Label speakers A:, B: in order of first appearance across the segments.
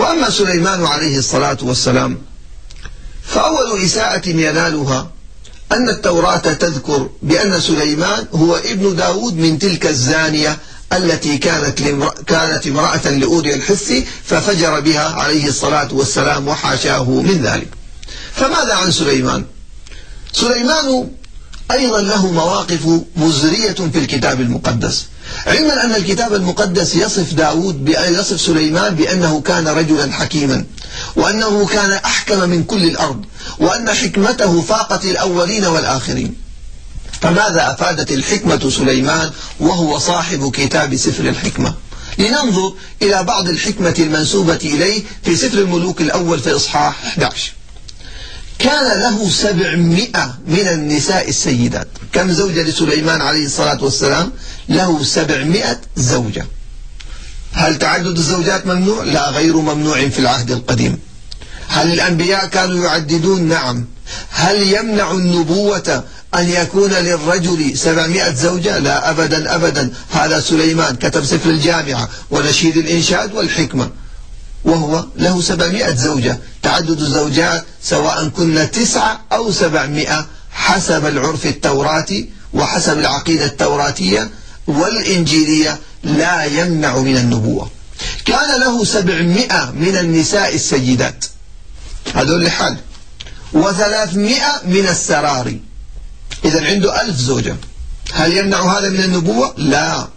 A: وأما سليمان عليه الصلاة والسلام فأول إساءة ينالها أن التوراة تذكر بأن سليمان هو ابن داود من تلك الزانية التي كانت امرأة لأوريا الحثي ففجر بها عليه الصلاة والسلام وحاشاه من ذلك. فماذا عن سليمان؟ سليمان أيضا له مواقف مزرية في الكتاب المقدس، علما أن الكتاب المقدس يصف سليمان بأنه كان رجلا حكيما، وأنه كان أحكم من كل الأرض، وأن حكمته فاقت الأولين والآخرين. فماذا أفادت الحكمة سليمان وهو صاحب كتاب سفر الحكمة؟ لننظر إلى بعض الحكمة المنسوبة إليه في سفر الملوك الأول في إصحاح 11. كان له 700 من النساء السيدات. كم زوجة لسليمان عليه الصلاة والسلام؟ له 700 زوجة. هل تعدد الزوجات ممنوع؟ لا، غير ممنوع في العهد القديم. هل الأنبياء كانوا يعددون؟ نعم. هل يمنع النبوة أن يكون للرجل 700 زوجة؟ لا أبدا أبدا. هذا سليمان كتب سفر الجامعة ونشيد الإنشاد والحكمة وهو له 700 زوجة. تعدد الزوجات سواء كنا 9 أو 700 حسب العرف التوراتي وحسب العقيدة التوراتية والإنجيلية لا يمنع من النبوة. كان له 700 من النساء السيدات، هذول لحال، و300 من السراري، إذن عنده 1000 زوجة. هل يمنع هذا من النبوة؟ لا.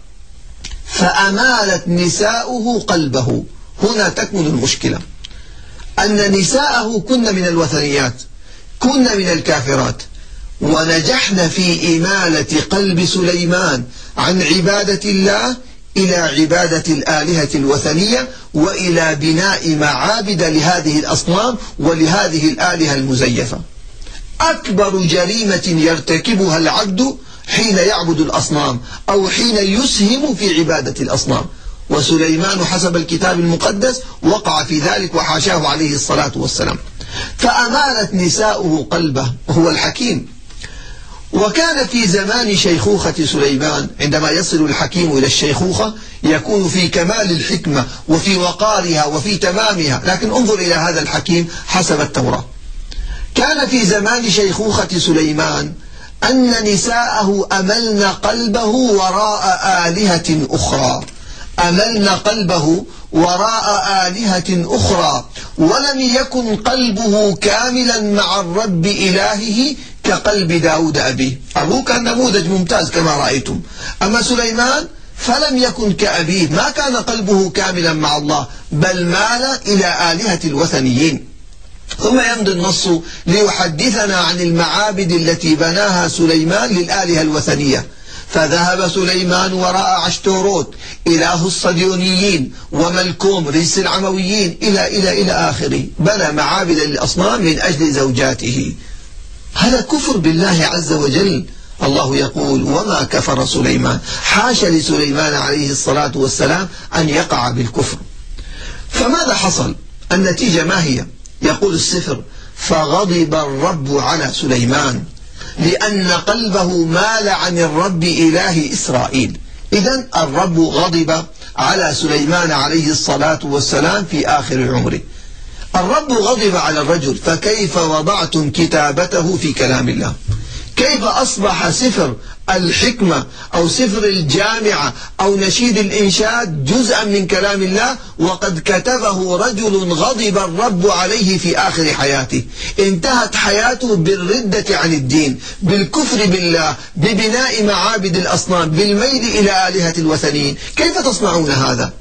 A: فأمالت نساؤه قلبه. هنا تكمن المشكلة، أن نساءه كن من الوثنيات، كن من الكافرات، ونجحن في إمالة قلب سليمان عن عبادة الله إلى عبادة الآلهة الوثنية وإلى بناء معابد لهذه الأصنام ولهذه الآلهة المزيفة. أكبر جريمة يرتكبها العبد حين يعبد الأصنام أو حين يسهم في عبادة الأصنام، وسليمان حسب الكتاب المقدس وقع في ذلك وحاشاه عليه الصلاة والسلام. فأمالت نساؤه قلبه، هو الحكيم. وكان في زمان شيخوخة سليمان، عندما يصل الحكيم إلى الشيخوخة يكون في كمال الحكمة وفي وقارها وفي تمامها. لكن انظر إلى هذا الحكيم حسب التوراة. كان في زمان شيخوخة سليمان أن نساءه أملن قلبه وراء آلهة أخرى، أملن قلبه وراء آلهة أخرى، ولم يكن قلبه كاملا مع الرب إلهه كقلب داود أبيه. أبوه كان نموذج ممتاز كما رأيتم، أما سليمان فلم يكن كأبيه، ما كان قلبه كاملا مع الله بل مال إلى آلهة الوثنيين. ثم يمضي النص ليحدثنا عن المعابد التي بناها سليمان للآلهة الوثنية. فذهب سليمان وراء عشتوروت إله الصديونيين وملكوم رئيس العمويين إلى آخره، بنى معابد للأصنام من أجل زوجاته. هذا كفر بالله عز وجل. الله يقول: وما كفر سليمان. حاشا لسليمان عليه الصلاة والسلام أن يقع بالكفر. فماذا حصل؟ النتيجة ما هي؟ يقول السفر: فغضب الرب على سليمان لأن قلبه مال عن الرب إله إسرائيل. إذن الرب غضب على سليمان عليه الصلاة والسلام في آخر عمره. الرب غضب على الرجل، فكيف وضعتم كتابته في كلام الله؟ كيف أصبح سفر الحكمة أو سفر الجامعة أو نشيد الإنشاد جزءا من كلام الله وقد كتبه رجل غضب الرب عليه في آخر حياته؟ انتهت حياته بالردة عن الدين، بالكفر بالله، ببناء معابد الأصنام، بالميل إلى آلهة الوثنيين. كيف تصنعون هذا؟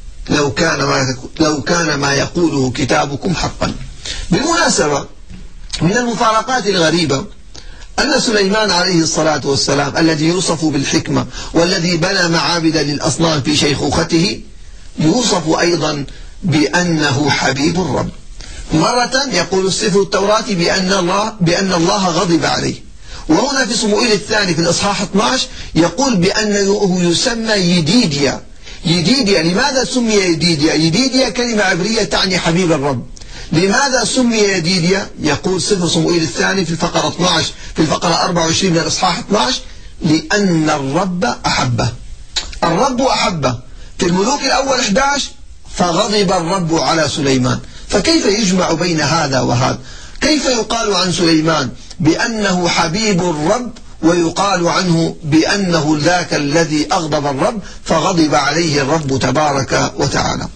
A: لو كان ما يقوله كتابكم حقا. بالمناسبة، من المفارقات الغريبة أن سليمان عليه الصلاة والسلام الذي يوصف بالحكمة والذي بنى معابد للأصنام في شيخوخته يوصف أيضا بأنه حبيب الرب. مرة يقول السفر التوراتي بأن الله غضب عليه، وهنا في صموئيل الثاني في الإصحاح 12 يقول بأنه يسمى يديديا. يديديا، لماذا سمي يديديا؟ يديديا كلمة عبرية تعني حبيب الرب. لماذا سمي يديديا؟ يقول سفر صموئيل الثاني في الفقرة 12 في الفقرة 24 من الإصحاح 12: لأن الرب أحبه. الرب أحبه. في الملوك الأول 11 فغضب الرب على سليمان. فكيف يجمع بين هذا وهذا؟ كيف يقال عن سليمان بأنه حبيب الرب ويقال عنه بأنه ذاك الذي أغضب الرب فغضب عليه الرب تبارك وتعالى؟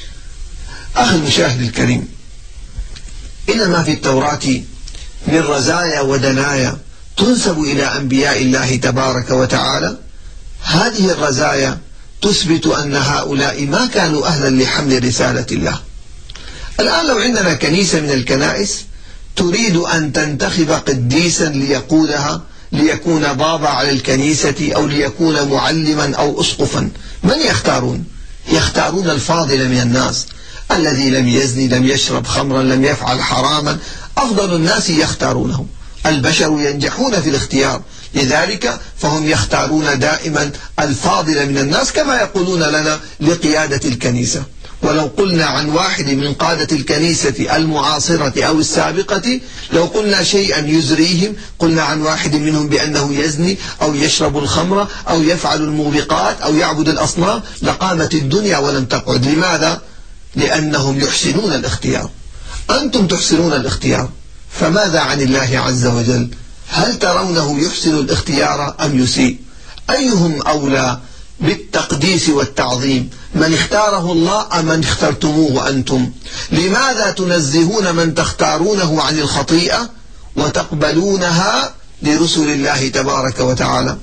A: أخي المشاهد الكريم، إن ما في التوراة من رزايا ودنايا تنسب إلى أنبياء الله تبارك وتعالى، هذه الرزايا تثبت أن هؤلاء ما كانوا أهلا لحمل رسالة الله. الآن لو عندنا كنيسة من الكنائس تريد أن تنتخب قديسا ليقودها، ليكون بابا على الكنيسة أو ليكون معلما أو أسقفا، من يختارون؟ يختارون الفاضل من الناس، الذي لم يزني، لم يشرب خمرا، لم يفعل حراما، أفضل الناس يختارونه. البشر ينجحون في الاختيار، لذلك فهم يختارون دائما الفاضل من الناس، كما يقولون لنا لقيادة الكنيسة. ولو قلنا عن واحد من قادة الكنيسة المعاصرة أو السابقة، لو قلنا شيئا يزريهم، قلنا عن واحد منهم بأنه يزني أو يشرب الخمر أو يفعل الموبقات أو يعبد الأصنام، لقامت الدنيا ولم تقعد. لماذا؟ لأنهم يحسنون الاختيار. أنتم تحسنون الاختيار، فماذا عن الله عز وجل؟ هل ترونه يحسن الاختيار أم يسيء؟ أيهم أولى بالتقديس والتعظيم، من اختاره الله أم من اخترتموه أنتم؟ لماذا تنزهون من تختارونه عن الخطيئة وتقبلونها لرسل الله تبارك وتعالى؟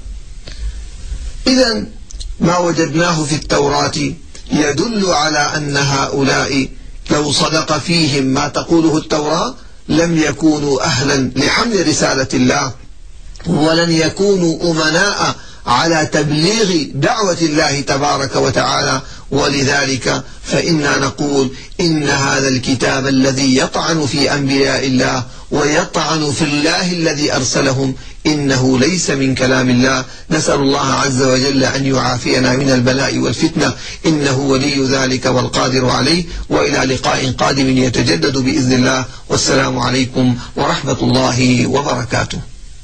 A: إذن ما وجدناه في التوراة يدل على أن هؤلاء لو صدق فيهم ما تقوله التوراة لم يكونوا أهلا لحمل رسالة الله، ولن يكونوا أمناء على تبليغ دعوة الله تبارك وتعالى. ولذلك فإنا نقول إن هذا الكتاب الذي يطعن في أنبياء الله ويطعن في الله الذي أرسلهم إنه ليس من كلام الله. نسأل الله عز وجل أن يعافينا من البلاء والفتنة، إنه ولي ذلك والقادر عليه. وإلى لقاء قادم يتجدد بإذن الله، والسلام عليكم ورحمة الله وبركاته.